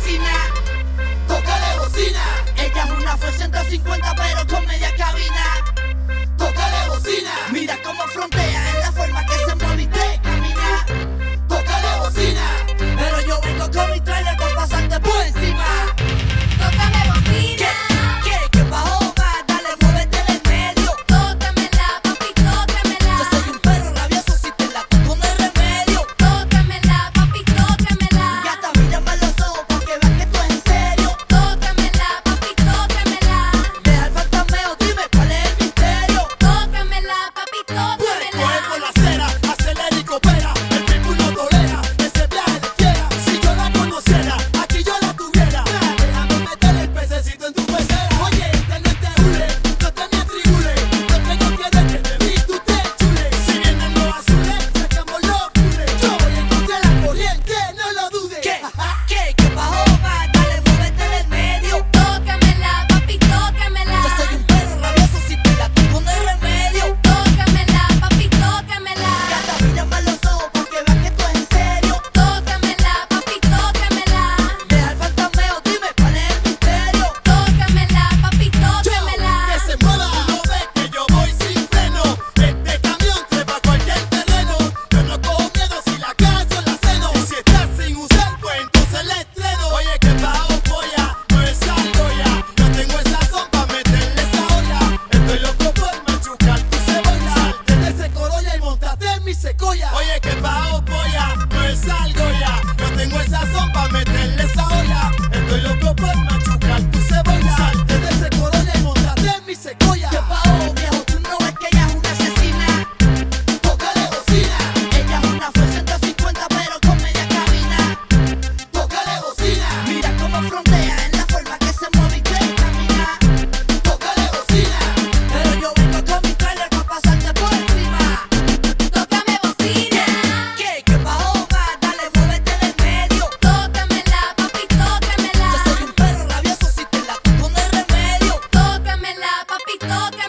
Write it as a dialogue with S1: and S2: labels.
S1: asesina. Tócale bocina. Ella es una Ford 150 pero con media cabina. Tócale bocina. Mira cómo frontea en la forma que se mueve y te camina. Tócale bocina. Pero yo vengo con mi trailer para pasarte por encima.
S2: Tócame bocina.
S1: ¿Qué bajó más? Dale, muévete del medio.
S2: Tócamela, papi, tócamela.
S1: Yo soy un perro rabioso si te la toco no hay remedio.
S2: Tócamela, papi, tócamela.
S1: Gata, mírame a los ojos pa' que veas que esto es en serio.
S2: Tócamela, papi, tócamela.
S1: Deja el fantasmeo, dime cuál es el misterio.
S2: Tócamela, papi,
S3: Coge por
S2: tócamela.
S3: la acera, acelera y coopera. El people no tolera ese viaje de fiera. Si yo la conociera, aquí yo la tuviera. Déjame meter el pececito en tu pecera. Oye, que no te hule, no te me atribule. No tengo que de que te vi, tú te chule. Si vienen los azules, sacamos los pules. Yo voy en contra de la corriente, no lo dudes.
S1: ¿Qué bajó más? Dale, muévete del medio.
S2: Tócamela, papi, tócamela.
S1: Yo soy un perro rabioso si te la toco no hay remedio.
S2: Tócamela, papi, tócamela.
S1: Gata, mírame a los ojos pa' que veas que esto es en serio.
S2: Tócamela, papi, tócamela.
S1: Deja el fantasmeo, dime cuál es el misterio.
S2: Tócamela, papi, tócamela.
S3: Que se mueva, no ves que yo voy sin freno. Este camión trepa cualquier terreno. Yo no cojo miedo si la caso la ceno. Y si estás sin usar, pues entonces le estreno. Oye, que bajo polla, no es algo ya. No tengo esa son pa' meterle esa olla. Estoy loco por machucar tu cebolla. Salte de ese corolla y montate en mi secoya. Oye, que bajo polla, no es algo ya. No tengo esa son pa' meterle esa olla. Estoy loco por machucar tu cebolla. Salte de ese corolla y montate en mi secoya.
S1: ¿Qué bajó, viejo? Tú no ves que ella es una asesina.
S3: Tócale bocina,
S1: Ella es una Ford 150 pero con media cabina.
S3: tócale bocina,
S1: Mira cómo frontea en la forma que se mueve y te camina.
S3: tócale bocina,
S1: Pero yo vengo con mi trailer pa' pasarte por encima.
S2: Tócame bocina.
S1: ¿Qué bajó más? Dale, muévete del medio.
S2: Tócamela, papi, tócamela.
S1: Yo soy un perro rabioso si te la toco no hay remedio.
S2: Tócamela, papi, tócamela.